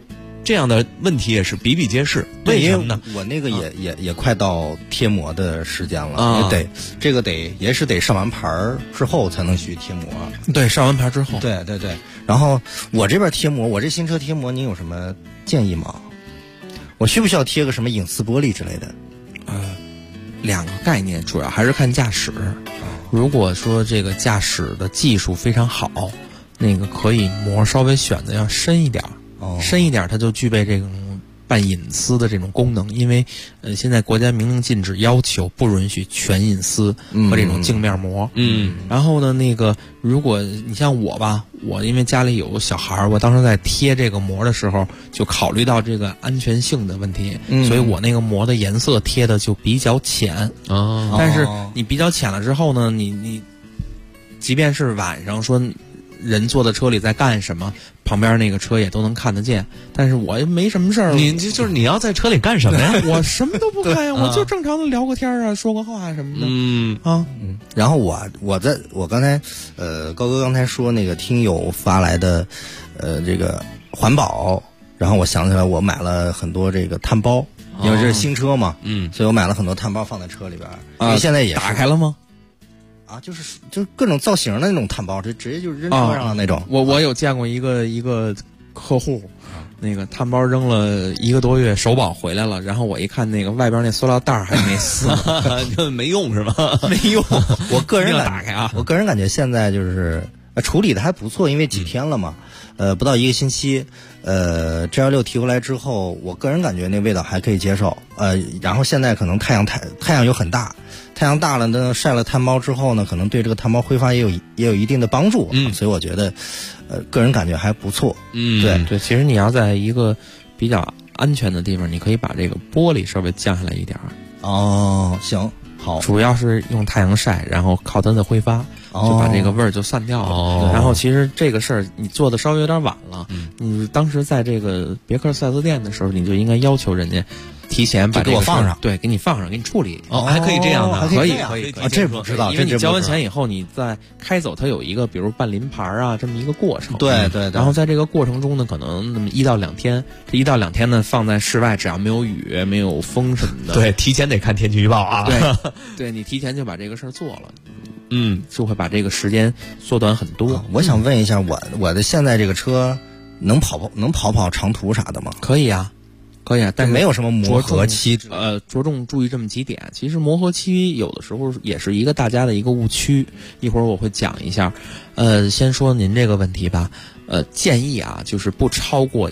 这样的问题也是比比皆是。为什么呢？ 我那个也快到贴膜的时间了，也是得上完牌之后才能去贴膜。 对，上完牌之后。 对。然后我这边贴膜，我这新车贴膜，您有什么建议吗？我需不需要贴个什么隐私玻璃之类的？ 两个概念，主要还是看驾驶。如果说这个驾驶的技术非常好，那个可以膜稍微选的要深一点，深一点它就具备这种半隐私的这种功能。因为现在国家明令禁止，要求不允许全隐私和这种镜面膜。然后呢，那个如果你像我吧，我因为家里有小孩，我当时在贴这个膜的时候就考虑到这个安全性的问题，所以我那个膜的颜色贴的就比较浅。但是你比较浅了之后呢，你即便是晚上说人坐在车里在干什么，旁边那个车也都能看得见。但是我也没什么事儿。 就是你要在车里干什么呀？ 我什么都不干呀，我就正常的聊个天啊，说个话什么的。 然后我刚才高哥刚才说那个听友发来的这个环保，然后我想起来我买了很多这个碳包，因为这是新车嘛，所以我买了很多碳包放在车里边。因为现在也是打开了吗？ 就是各种造型的那种碳包，直接就扔车上了那种。 我有见过一个客户，那个碳包扔了1个多月，首保回来了，然后我一看那个外边那塑料袋还没撕， 就没用是吧？ 没用。 我个人打开啊， 我个人感觉现在就是处理的还不错，因为几天了嘛，不到1个星期。G16 提回来之后，我个人感觉那味道还可以接受。然后现在可能太阳又很大，太阳大了呢，晒了碳包之后呢，可能对这个碳包挥发也有一定的帮助。所以我觉得，个人感觉还不错。 对，其实你要在一个比较安全的地方，你可以把这个玻璃稍微降下来一点。 行，好， 主要是用太阳晒，然后靠它的挥发。就把这个味儿就散掉了。然后其实这个事儿你做的稍微有点晚了。你当时在这个别克 4S 店的时候，你就应该要求人家提前把这个给我放上， 对，给你放上，给你处理。 还可以这样的， 可以。 这不知道， 因为你交完钱以后，你再开走，它有一个比如办临牌啊这么一个过程。 对。 然后在这个过程中呢，可能那么1到2天，这1到2天呢放在室外，只要没有雨、没有风什么的。 对，提前得看天气预报啊。 对，你提前就把这个事儿做了。就会把这个时间缩短很多。 我想问一下，我的现在这个车能跑长途啥的吗？ 可以啊，但是没有什么磨合期。 着重注意这么几点。其实磨合期有的时候也是一个大家的一个误区，一会儿我会讲一下。先说您这个问题吧。建议啊，就是不超过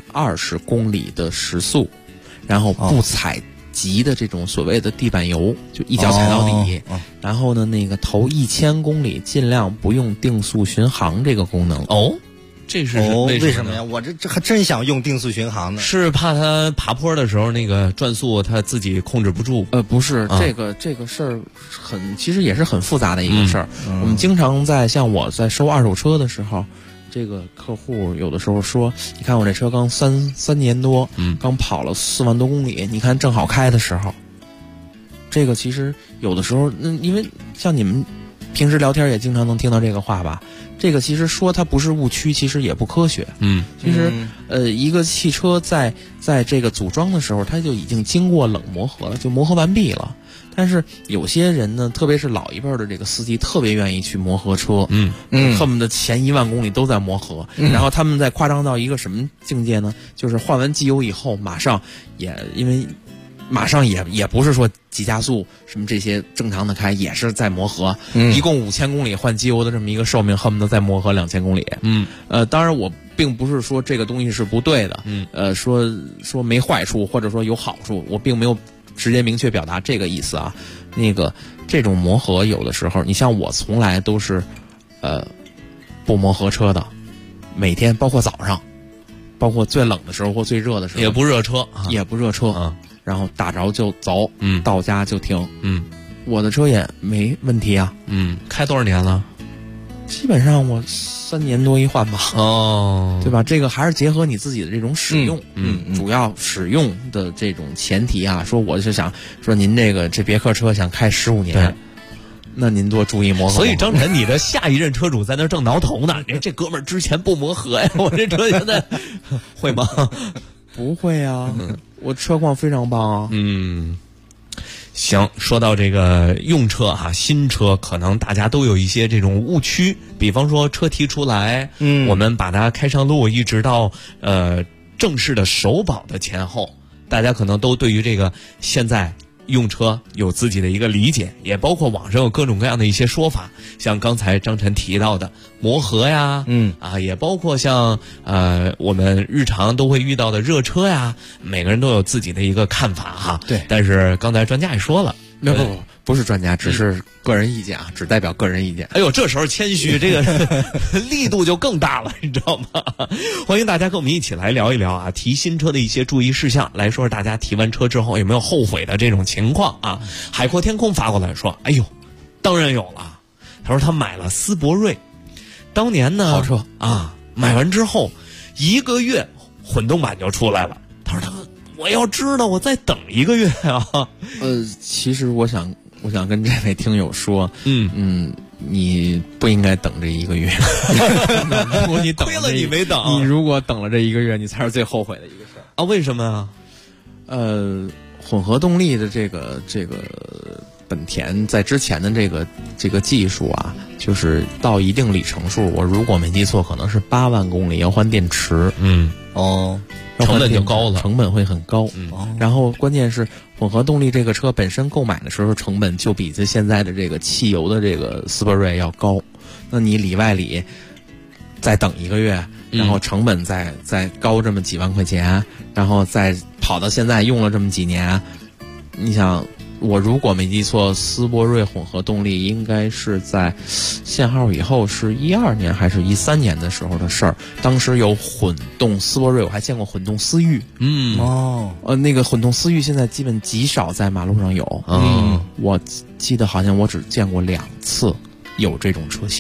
120公里的时速，然后不踩急的这种所谓的地板油，就一脚踩到底。然后呢，那个头1000公里尽量不用定速巡航这个功能。 这是为什么呀？我这还真想用定速巡航呢。 是怕它爬坡的时候那个转速它自己控制不住？ 不是，这个事儿其实也是很复杂的一个事儿。我们经常像我在收二手车的时候，这个客户有的时候说，你看我这车刚三年多，刚跑了4万多公里，你看正好开的时候。这个其实有的时候，因为像你们平时聊天也经常能听到这个话吧。这个其实说它不是误区，其实也不科学。其实一个汽车在这个组装的时候，它就已经经过冷磨合了，就磨合完毕了。但是有些人呢，特别是老一辈的这个司机，特别愿意去磨合车，恨不得前1万公里都在磨合。然后他们再夸张到一个什么境界呢？就是换完机油以后，马上也不是说急加速什么这些正常的开，也是在磨合。一共5000公里换机油的这么一个寿命，恨不得再磨合2000公里。当然我并不是说这个东西是不对的，说没坏处或者说有好处，我并没有直接明确表达这个意思啊。这种磨合有的时候，你像我从来都是不磨合车的，每天包括早上，包括最冷的时候或最热的时候也不热车， 然后打着就走，到家就停。我的车也没问题啊。 开多少年了？ 基本上我3年多一换吧。对吧？这个还是结合你自己的这种使用。主要使用的这种前提啊，说我就想说您这别克车想开15年。那您多注意磨合。 所以张晨，你的下一任车主在那正挠头呢。这哥们儿之前不磨合呀，我这车现在会吗？ 不会啊，我车况非常棒啊。 行，说到这个用车啊，新车可能大家都有一些这种误区，比方说车提出来，我们把它开上路，一直到正式的首保的前后，大家可能都对于这个现在用车有自己的一个理解，也包括网上有各种各样的一些说法，像刚才张晨提到的磨合呀，也包括像我们日常都会遇到的热车呀，每个人都有自己的一个看法哈。 对， 但是刚才专家也说了， 不是专家，只是个人意见啊，只代表个人意见。 哎呦，这时候谦虚，这个力度就更大了，你知道吗？欢迎大家跟我们一起来聊一聊啊，提新车的一些注意事项，来说说大家提完车之后有没有后悔的这种情况啊。海阔天空发过来说，哎呦，当然有了。他说他买了思铂睿，当年呢， 好车啊，买完之后1个月混动版就出来了。他说我要知道，我再等1个月啊。 其实我想跟这位听友说，你不应该等这1个月。如果你等亏了你没等， 你如果等了这1个月，你才是最后悔的一个事儿啊！为什么啊？ 混合动力的这个本田在之前的这个技术啊，就是到一定里程数，我如果没记错，可能是8万公里要换电池。 成本就高了， 成本会很高。然后关键是混合动力这个车本身购买的时候成本就比现在的这个汽油的这个思铂睿要高，那你里外里再等1个月，然后成本再高这么几万块钱，然后再跑到现在用了这么几年，你想。我如果没记错，思铂睿混合动力应该是在限号以后，是12年还是13年的时候的事儿。当时有混动思铂睿，我还见过混动思域。那个混动思域现在基本极少在马路上有。我记得好像我只见过2次有这种车型。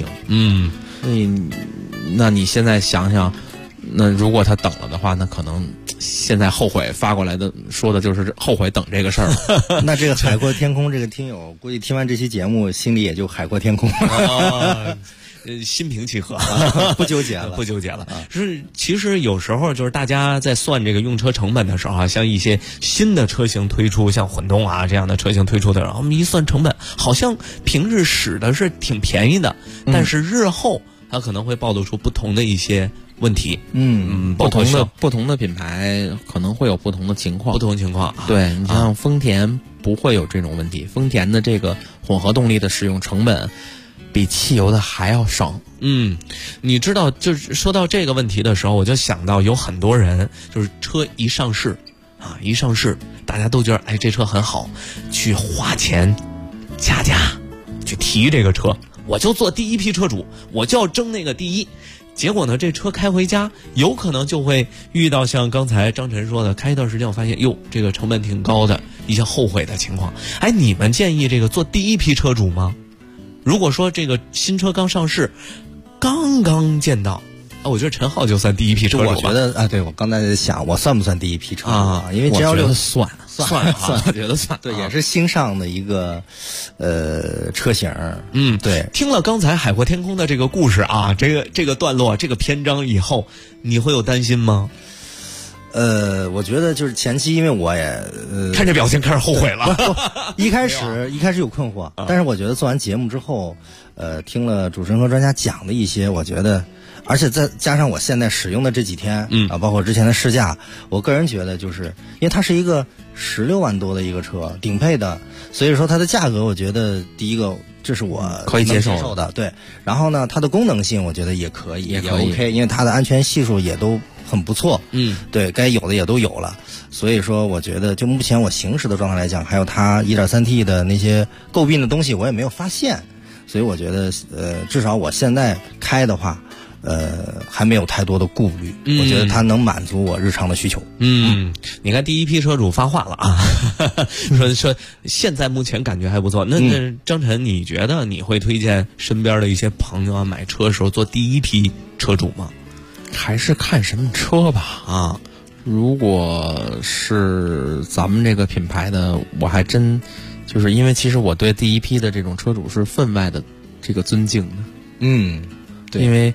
那你现在想想，那如果他等了的话，那可能现在后悔发过来的说的就是后悔等这个事儿了。 那这个海阔天空这个听友估计听完这期节目心里也就海阔天空心平气和， 不纠结了， 不纠结了。是，其实有时候就是大家在算这个用车成本的时候啊，像一些新的车型推出，像混动啊这样的车型推出的，然后我们一算成本，好像平日使的是挺便宜的，但是日后它可能会暴露出不同的一些问题。 不同的品牌可能会有不同的情况。对，你像丰田不会有这种问题，丰田的这个混合动力的使用成本比汽油的还要省。 你知道，就是说到这个问题的时候，我就想到有很多人就是车一上市大家都觉得哎这车很好，去花钱加价去提这个车，我就做第一批车主，我就要争那个第一。结果呢，这车开回家，有可能就会遇到像刚才张晨说的，开一段时间我发现，这个成本挺高的，一些后悔的情况。哎，你们建议这个做第一批车主吗？如果说这个新车刚上市，刚刚见到，我觉得陈浩就算第一批车主吧。 我觉得对，我刚才在想，我算不算第一批车主因为G16 算，我觉得算， 对，也是新上的一个车型。对。 听了刚才海阔天空的这个故事啊，这个段落，这个篇章以后，你会有担心吗？ 我觉得就是前期，因为我也看这表情开始后悔了。 一开始有困惑，但是我觉得做完节目之后，听了主持人和专家讲的一些，我觉得，而且再加上我现在使用的这几天，包括之前的试驾，我个人觉得就是因为它是一个16万多的一个车，顶配的，所以说它的价格，我觉得第一个这是我可以接受的，对。然后呢，它的功能性我觉得也可以，也 OK， 因为它的安全系数也都很不错，对，该有的也都有了，所以说我觉得就目前我行驶的状态来讲，还有它 1.3T 的那些诟病的东西我也没有发现，所以我觉得至少我现在开的话还没有太多的顾虑，我觉得它能满足我日常的需求。 你看第一批车主发话了啊，说现在目前感觉还不错。那张晨，你觉得你会推荐身边的一些朋友买车的时候做第一批车主吗？ 还是看什么车吧如果是咱们这个品牌的，我还真就是因为其实我对第一批的这种车主是分外的这个尊敬的。 对， 因为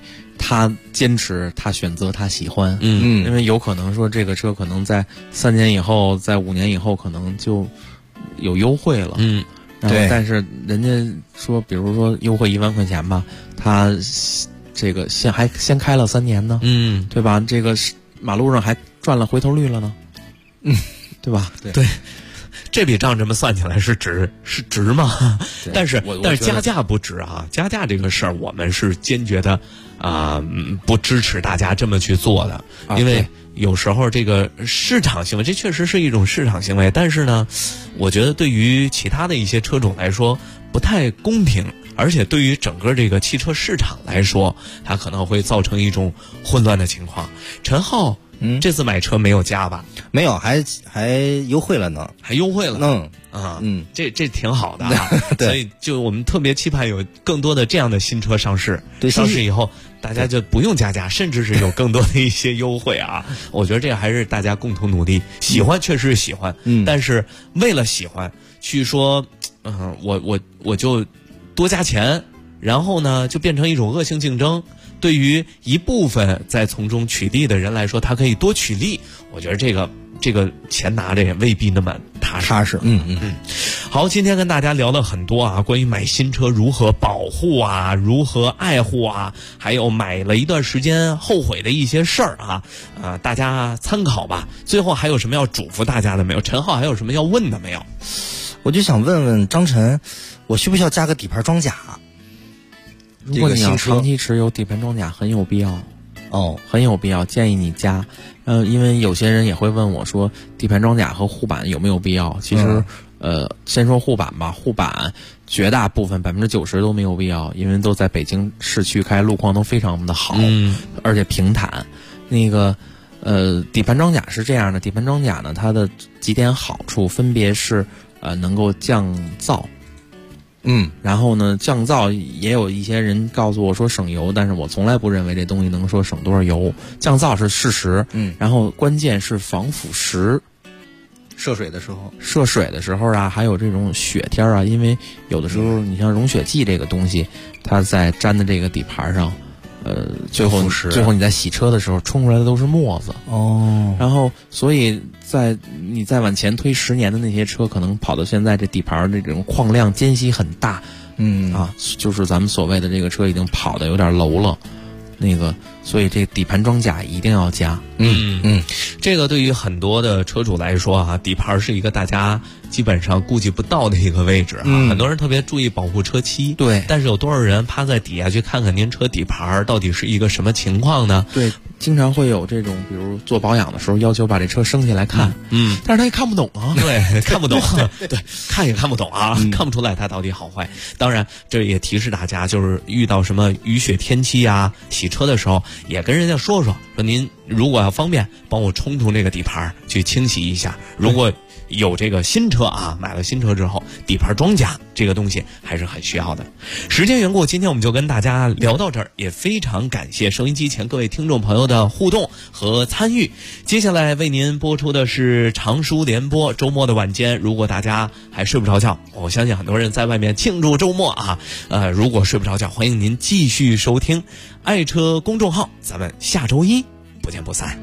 他坚持，他选择，他喜欢，因为有可能说这个车可能在3年以后，在5年以后可能就有优惠了，对，但是人家说，比如说优惠1万块钱吧，他这个先开了3年呢，对吧？这个马路上还赚了回头率了呢，对吧？ 对。这笔账这么算起来是值吗？但是加价不值啊！加价这个事儿，我们是坚决的不支持大家这么去做的，因为有时候这个市场行为，这确实是一种市场行为，但是呢，我觉得对于其他的一些车种来说不太公平，而且对于整个这个汽车市场来说，它可能会造成一种混乱的情况。陈浩。这次买车没有加吧？ 没有，还优惠了呢， 还优惠了。这挺好的啊。所以就我们特别期盼有更多的这样的新车上市。对，上市以后大家就不用加价，甚至是有更多的一些优惠啊。我觉得这个还是大家共同努力。喜欢确实是喜欢，但是为了喜欢去说，我就多加钱，然后呢就变成一种恶性竞争。对于一部分在从中取利的人来说，他可以多取利。我觉得这个钱拿着也未必那么踏实。好，今天跟大家聊了很多啊，关于买新车如何保护啊，如何爱护啊，还有买了一段时间后悔的一些事儿啊，大家参考吧。最后还有什么要嘱咐大家的没有？陈浩还有什么要问的没有？ 我就想问问张晨，我需不需要加个底盘装甲？ 如果你要长期持有底盘装甲，很有必要，很有必要，建议你加。因为有些人也会问我说，底盘装甲和护板有没有必要？其实，先说护板吧，护板绝大部分90%都没有必要，因为都在北京市区开，路况都非常的好，而且平坦。那个，底盘装甲是这样的，底盘装甲呢，它的几点好处分别是，能够降噪。然后呢，降噪也有一些人告诉我说省油，但是我从来不认为这东西能说省多少油。降噪是事实，然后关键是防腐蚀。 涉水的时候啊，还有这种雪天啊，因为有的时候你像融雪剂这个东西，它在粘的这个底盘上，最后你在洗车的时候冲出来的都是沫子。然后所以你再往前推10年的那些车，可能跑到现在这底盘这种矿量间隙很大，就是咱们所谓的这个车已经跑的有点楼了，所以这个底盘装甲一定要加。 这个对于很多的车主来说啊，底盘是一个大家基本上顾及不到的一个位置啊。很多人特别注意保护车漆， 对， 但是有多少人趴在底下去看看您车底盘到底是一个什么情况呢？ 对，经常会有这种，比如做保养的时候要求把这车升起来看，但是他也看不懂啊， 对，看不懂，对，看也看不懂啊，看不出来它到底好坏。当然，这也提示大家，就是遇到什么雨雪天气啊，洗车的时候也跟人家说您如果要方便，帮我冲那个底盘去清洗一下。如果有这个新车啊，买了新车之后，底盘装甲这个东西还是很需要的。时间缘故，今天我们就跟大家聊到这儿，也非常感谢收音机前各位听众朋友的互动和参与。接下来为您播出的是常书联播，周末的晚间，如果大家还睡不着觉，我相信很多人在外面庆祝周末啊，如果睡不着觉，欢迎您继续收听爱车公众号，咱们下周一不见不散。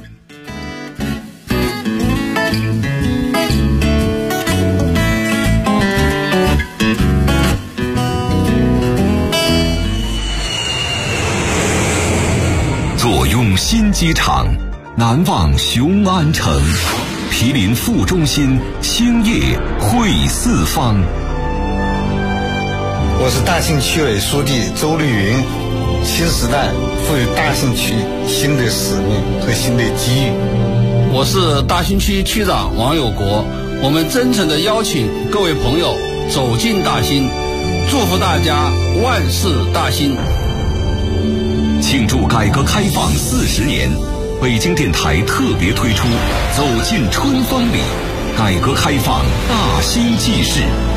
坐拥新机场，难忘雄安城，毗邻副中心，兴业汇四方。 我是大兴区委书记周绿云。新时代赋予大兴区新的使命和新的机遇。 我是大兴区区长王有国，我们真诚地邀请各位朋友走进大兴，祝福大家万事大兴。 庆祝改革开放40年，北京电台特别推出《走进春风里》，改革开放大兴纪事。